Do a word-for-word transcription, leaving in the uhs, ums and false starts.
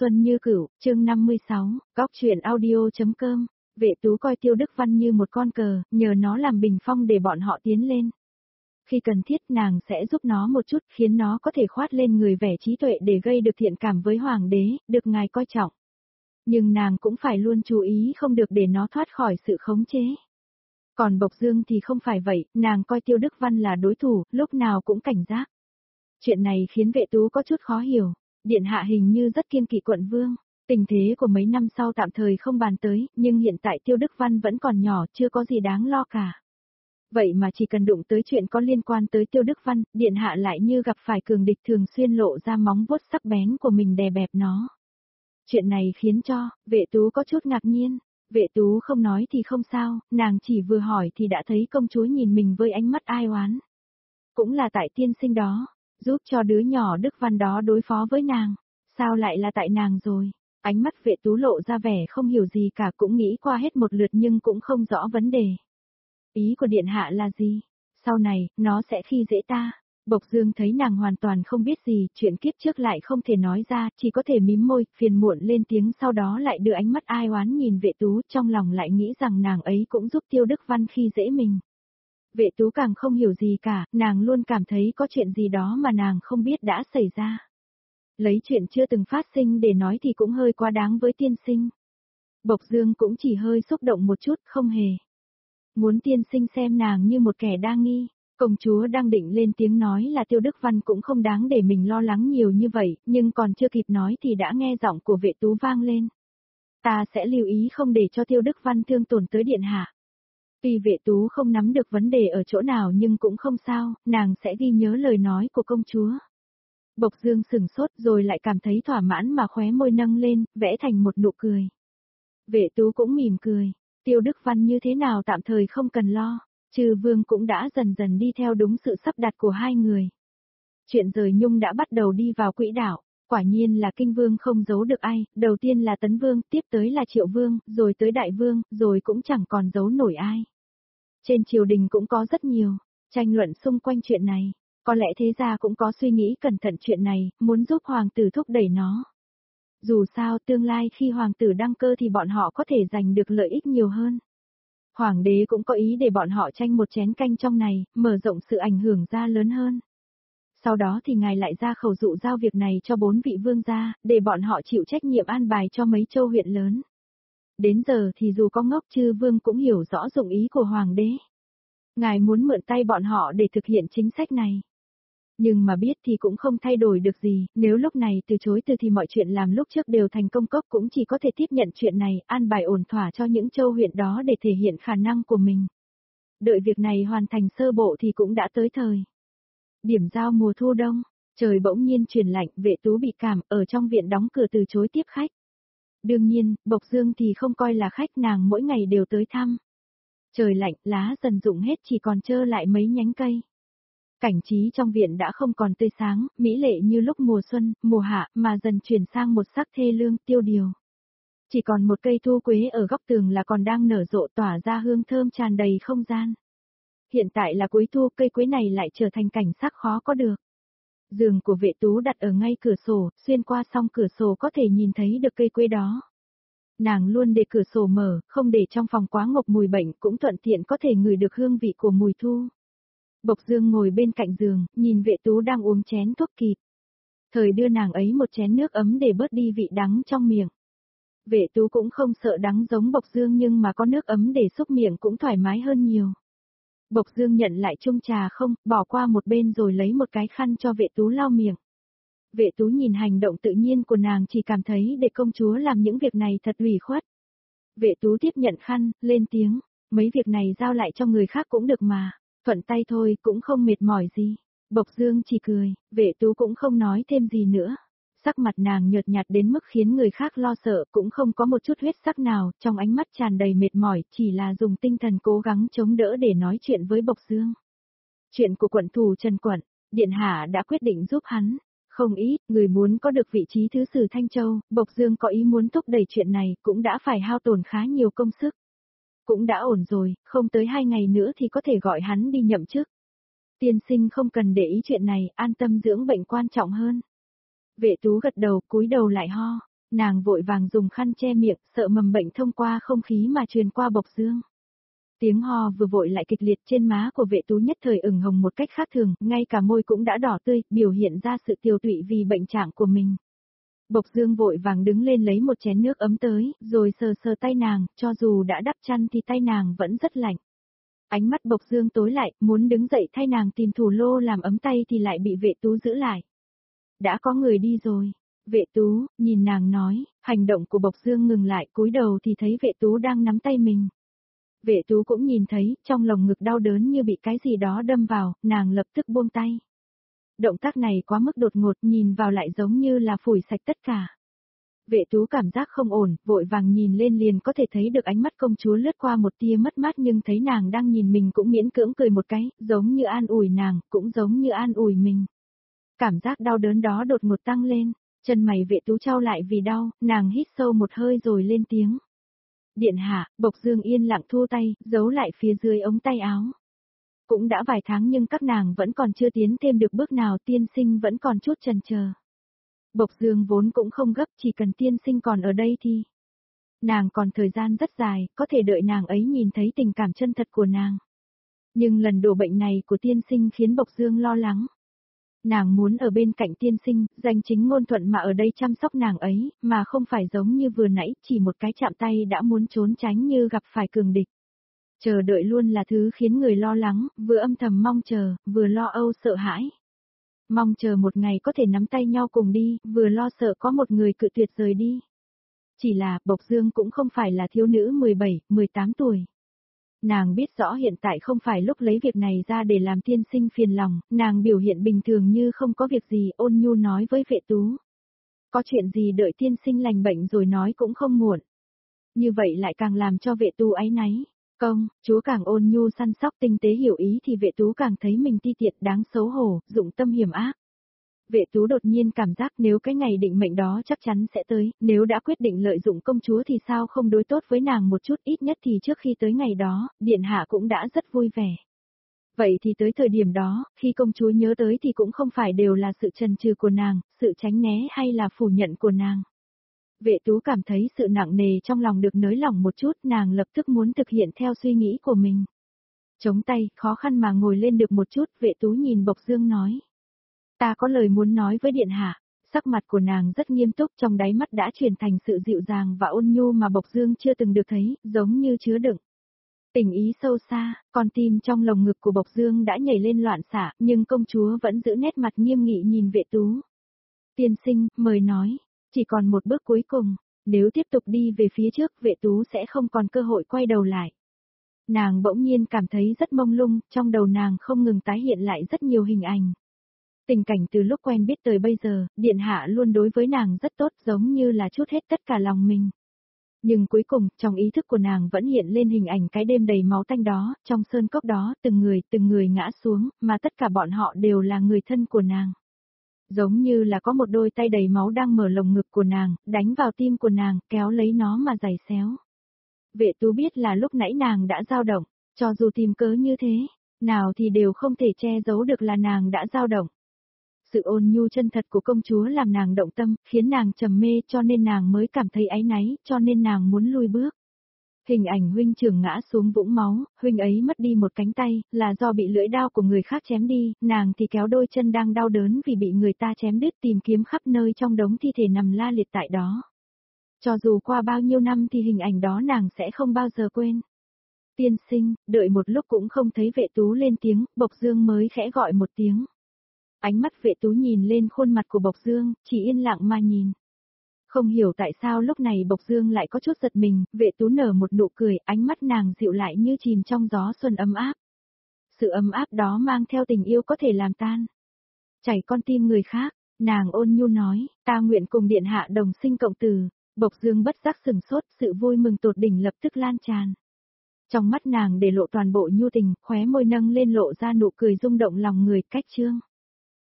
Xuân như cửu, chương năm mươi sáu, góc truyện audio.com, Vệ Tú coi Tiêu Đức Văn như một con cờ, nhờ nó làm bình phong để bọn họ tiến lên. Khi cần thiết nàng sẽ giúp nó một chút khiến nó có thể khoát lên người vẻ trí tuệ để gây được thiện cảm với hoàng đế, được ngài coi trọng. Nhưng nàng cũng phải luôn chú ý không được để nó thoát khỏi sự khống chế. Còn Bộc Dương thì không phải vậy, nàng coi Tiêu Đức Văn là đối thủ, lúc nào cũng cảnh giác. Chuyện này khiến Vệ Tú có chút khó hiểu, điện hạ hình như rất kiêng kỵ quận vương, tình thế của mấy năm sau tạm thời không bàn tới, nhưng hiện tại Tiêu Đức Văn vẫn còn nhỏ, chưa có gì đáng lo cả. Vậy mà chỉ cần đụng tới chuyện có liên quan tới Tiêu Đức Văn, điện hạ lại như gặp phải cường địch thường xuyên lộ ra móng vuốt sắc bén của mình đè bẹp nó. Chuyện này khiến cho, Vệ Tú có chút ngạc nhiên. Vệ Tú không nói thì không sao, nàng chỉ vừa hỏi thì đã thấy công chúa nhìn mình với ánh mắt ai oán. Cũng là tại tiên sinh đó, giúp cho đứa nhỏ Đức Văn đó đối phó với nàng. Sao lại là tại nàng rồi? Ánh mắt Vệ Tú lộ ra vẻ không hiểu gì cả, cũng nghĩ qua hết một lượt nhưng cũng không rõ vấn đề. Ý của điện hạ là gì? Sau này, nó sẽ khi dễ ta. Bộc Dương thấy nàng hoàn toàn không biết gì, chuyện kiếp trước lại không thể nói ra, chỉ có thể mím môi, phiền muộn lên tiếng, sau đó lại đưa ánh mắt ai oán nhìn Vệ Tú, trong lòng lại nghĩ rằng nàng ấy cũng giúp Tiêu Đức Văn khi dễ mình. Vệ Tú càng không hiểu gì cả, nàng luôn cảm thấy có chuyện gì đó mà nàng không biết đã xảy ra. Lấy chuyện chưa từng phát sinh để nói thì cũng hơi quá đáng với tiên sinh. Bộc Dương cũng chỉ hơi xúc động một chút, không hề. Muốn tiên sinh xem nàng như một kẻ đa nghi. Công chúa đang định lên tiếng nói là Tiêu Đức Văn cũng không đáng để mình lo lắng nhiều như vậy, nhưng còn chưa kịp nói thì đã nghe giọng của Vệ Tú vang lên. Ta sẽ lưu ý không để cho Tiêu Đức Văn thương tổn tới điện hạ. Tuy Vệ Tú không nắm được vấn đề ở chỗ nào nhưng cũng không sao, nàng sẽ ghi nhớ lời nói của công chúa. Bộc Dương sừng sốt rồi lại cảm thấy thỏa mãn mà khóe môi nâng lên, vẽ thành một nụ cười. Vệ Tú cũng mỉm cười, Tiêu Đức Văn như thế nào tạm thời không cần lo. Trừ Vương cũng đã dần dần đi theo đúng sự sắp đặt của hai người. Chuyện rời nhung đã bắt đầu đi vào quỹ đạo, quả nhiên là Kinh Vương không giấu được ai, đầu tiên là Tấn Vương, tiếp tới là Triệu Vương, rồi tới Đại Vương, rồi cũng chẳng còn giấu nổi ai. Trên triều đình cũng có rất nhiều tranh luận xung quanh chuyện này, có lẽ thế gia cũng có suy nghĩ cẩn thận chuyện này, muốn giúp hoàng tử thúc đẩy nó. Dù sao tương lai khi hoàng tử đăng cơ thì bọn họ có thể giành được lợi ích nhiều hơn. Hoàng đế cũng có ý để bọn họ tranh một chén canh trong này, mở rộng sự ảnh hưởng ra lớn hơn. Sau đó thì ngài lại ra khẩu dụ giao việc này cho bốn vị vương gia, để bọn họ chịu trách nhiệm an bài cho mấy châu huyện lớn. Đến giờ thì dù có ngốc Chư Vương cũng hiểu rõ dụng ý của hoàng đế. Ngài muốn mượn tay bọn họ để thực hiện chính sách này. Nhưng mà biết thì cũng không thay đổi được gì, nếu lúc này từ chối từ thì mọi chuyện làm lúc trước đều thành công cốc, cũng chỉ có thể tiếp nhận chuyện này, an bài ổn thỏa cho những châu huyện đó để thể hiện khả năng của mình. Đợi việc này hoàn thành sơ bộ thì cũng đã tới thời. Điểm giao mùa thu đông, trời bỗng nhiên chuyển lạnh, Vệ Tú bị cảm, ở trong viện đóng cửa từ chối tiếp khách. Đương nhiên, Bộc Dương thì không coi là khách, nàng mỗi ngày đều tới thăm. Trời lạnh, lá dần rụng hết, chỉ còn trơ lại mấy nhánh cây. Cảnh trí trong viện đã không còn tươi sáng, mỹ lệ như lúc mùa xuân, mùa hạ, mà dần chuyển sang một sắc thê lương, tiêu điều. Chỉ còn một cây thu quế ở góc tường là còn đang nở rộ, tỏa ra hương thơm tràn đầy không gian. Hiện tại là cuối thu, cây quế này lại trở thành cảnh sắc khó có được. Giường của Vệ Tú đặt ở ngay cửa sổ, xuyên qua song cửa sổ có thể nhìn thấy được cây quế đó. Nàng luôn để cửa sổ mở, không để trong phòng quá ngộp mùi bệnh, cũng thuận tiện có thể ngửi được hương vị của mùi thu. Bộc Dương ngồi bên cạnh giường, nhìn Vệ Tú đang uống chén thuốc kịp. Thời đưa nàng ấy một chén nước ấm để bớt đi vị đắng trong miệng. Vệ Tú cũng không sợ đắng giống Bộc Dương, nhưng mà có nước ấm để xúc miệng cũng thoải mái hơn nhiều. Bộc Dương nhận lại chung trà không, bỏ qua một bên rồi lấy một cái khăn cho Vệ Tú lau miệng. Vệ Tú nhìn hành động tự nhiên của nàng, chỉ cảm thấy để công chúa làm những việc này thật ủy khuất. Vệ Tú tiếp nhận khăn, lên tiếng, mấy việc này giao lại cho người khác cũng được mà. Thuận tay thôi, cũng không mệt mỏi gì. Bộc Dương chỉ cười, Vệ Tú cũng không nói thêm gì nữa. Sắc mặt nàng nhợt nhạt đến mức khiến người khác lo sợ, cũng không có một chút huyết sắc nào, trong ánh mắt tràn đầy mệt mỏi, chỉ là dùng tinh thần cố gắng chống đỡ để nói chuyện với Bộc Dương. Chuyện của quận thủ Trần Quận, điện hạ đã quyết định giúp hắn. Không ít, người muốn có được vị trí thứ sử Thanh Châu, Bộc Dương có ý muốn thúc đẩy chuyện này, cũng đã phải hao tổn khá nhiều công sức. Cũng đã ổn rồi, không tới hai ngày nữa thì có thể gọi hắn đi nhậm chức. Tiên sinh không cần để ý chuyện này, an tâm dưỡng bệnh quan trọng hơn. Vệ Tú gật đầu, cúi đầu lại ho. Nàng vội vàng dùng khăn che miệng, sợ mầm bệnh thông qua không khí mà truyền qua Bộc Dương. Tiếng ho vừa vội lại kịch liệt, trên má của Vệ Tú nhất thời ửng hồng một cách khác thường, ngay cả môi cũng đã đỏ tươi, biểu hiện ra sự tiều tụy vì bệnh trạng của mình. Bộc Dương vội vàng đứng lên lấy một chén nước ấm tới, rồi sờ sờ tay nàng, cho dù đã đắp chăn thì tay nàng vẫn rất lạnh. Ánh mắt Bộc Dương tối lại, muốn đứng dậy thay nàng tìm thủ lô làm ấm tay thì lại bị Vệ Tú giữ lại. Đã có người đi rồi. Vệ Tú, nhìn nàng nói, hành động của Bộc Dương ngừng lại, cúi đầu thì thấy Vệ Tú đang nắm tay mình. Vệ Tú cũng nhìn thấy, trong lồng ngực đau đớn như bị cái gì đó đâm vào, nàng lập tức buông tay. Động tác này quá mức đột ngột, nhìn vào lại giống như là phủi sạch tất cả. Vệ Tú cảm giác không ổn, vội vàng nhìn lên liền có thể thấy được ánh mắt công chúa lướt qua một tia mất mát, nhưng thấy nàng đang nhìn mình cũng miễn cưỡng cười một cái, giống như an ủi nàng, cũng giống như an ủi mình. Cảm giác đau đớn đó đột ngột tăng lên, chân mày Vệ Tú chau lại vì đau, nàng hít sâu một hơi rồi lên tiếng. Điện hạ, Bộc Dương yên lặng thua tay, giấu lại phía dưới ống tay áo. Cũng đã vài tháng nhưng các nàng vẫn còn chưa tiến thêm được bước nào, tiên sinh vẫn còn chút chần chờ. Bộc Dương vốn cũng không gấp, chỉ cần tiên sinh còn ở đây thì. Nàng còn thời gian rất dài, có thể đợi nàng ấy nhìn thấy tình cảm chân thật của nàng. Nhưng lần đổ bệnh này của tiên sinh khiến Bộc Dương lo lắng. Nàng muốn ở bên cạnh tiên sinh, danh chính ngôn thuận mà ở đây chăm sóc nàng ấy, mà không phải giống như vừa nãy, chỉ một cái chạm tay đã muốn trốn tránh như gặp phải cường địch. Chờ đợi luôn là thứ khiến người lo lắng, vừa âm thầm mong chờ, vừa lo âu sợ hãi. Mong chờ một ngày có thể nắm tay nhau cùng đi, vừa lo sợ có một người cự tuyệt rời đi. Chỉ là, Bộc Dương cũng không phải là thiếu nữ mười bảy, mười tám tuổi. Nàng biết rõ hiện tại không phải lúc lấy việc này ra để làm tiên sinh phiền lòng, nàng biểu hiện bình thường như không có việc gì, ôn nhu nói với Vệ Tú. Có chuyện gì đợi tiên sinh lành bệnh rồi nói cũng không muộn. Như vậy lại càng làm cho Vệ Tú áy náy. Công, chúa càng ôn nhu săn sóc tinh tế hiểu ý thì Vệ Tú càng thấy mình ti tiện đáng xấu hổ, dụng tâm hiểm ác. Vệ Tú đột nhiên cảm giác nếu cái ngày định mệnh đó chắc chắn sẽ tới, nếu đã quyết định lợi dụng công chúa thì sao không đối tốt với nàng một chút, ít nhất thì trước khi tới ngày đó, điện hạ cũng đã rất vui vẻ. Vậy thì tới thời điểm đó, khi công chúa nhớ tới thì cũng không phải đều là sự chần chừ của nàng, sự tránh né hay là phủ nhận của nàng. Vệ Tú cảm thấy sự nặng nề trong lòng được nới lỏng một chút, nàng lập tức muốn thực hiện theo suy nghĩ của mình. Chống tay, khó khăn mà ngồi lên được một chút, Vệ Tú nhìn Bộc Dương nói. Ta có lời muốn nói với điện hạ. Sắc mặt của nàng rất nghiêm túc, trong đáy mắt đã chuyển thành sự dịu dàng và ôn nhu mà Bộc Dương chưa từng được thấy, giống như chứa đựng tình ý sâu xa, con tim trong lồng ngực của Bộc Dương đã nhảy lên loạn xạ, nhưng công chúa vẫn giữ nét mặt nghiêm nghị nhìn Vệ Tú. Tiên sinh, mời nói, chỉ còn một bước cuối cùng, nếu tiếp tục đi về phía trước, Vệ Tú sẽ không còn cơ hội quay đầu lại. Nàng bỗng nhiên cảm thấy rất mông lung, trong đầu nàng không ngừng tái hiện lại rất nhiều hình ảnh. Tình cảnh từ lúc quen biết tới bây giờ, điện hạ luôn đối với nàng rất tốt, giống như là trút hết tất cả lòng mình. Nhưng cuối cùng, trong ý thức của nàng vẫn hiện lên hình ảnh cái đêm đầy máu tanh đó, trong sơn cốc đó, từng người, từng người ngã xuống, mà tất cả bọn họ đều là người thân của nàng. Giống như là có một đôi tay đầy máu đang mở lồng ngực của nàng, đánh vào tim của nàng, kéo lấy nó mà giày xéo. Vệ Tú biết là lúc nãy nàng đã dao động, cho dù tìm cớ như thế, nào thì đều không thể che giấu được là nàng đã dao động. Sự ôn nhu chân thật của công chúa làm nàng động tâm, khiến nàng trầm mê, cho nên nàng mới cảm thấy áy náy, cho nên nàng muốn lui bước. Hình ảnh huynh trưởng ngã xuống vũng máu, huynh ấy mất đi một cánh tay, là do bị lưỡi đao của người khác chém đi, nàng thì kéo đôi chân đang đau đớn vì bị người ta chém đứt, tìm kiếm khắp nơi trong đống thi thể nằm la liệt tại đó. Cho dù qua bao nhiêu năm thì hình ảnh đó nàng sẽ không bao giờ quên. Tiên sinh, đợi một lúc cũng không thấy Vệ Tú lên tiếng, Bộc Dương mới khẽ gọi một tiếng. Ánh mắt Vệ Tú nhìn lên khuôn mặt của Bộc Dương, chỉ yên lặng mà nhìn. Không hiểu tại sao lúc này Bộc Dương lại có chút giật mình, Vệ Tú nở một nụ cười, ánh mắt nàng dịu lại như chìm trong gió xuân ấm áp. Sự ấm áp đó mang theo tình yêu có thể làm tan chảy con tim người khác, nàng ôn nhu nói, ta nguyện cùng điện hạ đồng sinh cộng tử. Bộc Dương bất giác sừng sốt, sự vui mừng tột đỉnh lập tức lan tràn. Trong mắt nàng để lộ toàn bộ nhu tình, khóe môi nâng lên lộ ra nụ cười rung động lòng người, cách trương.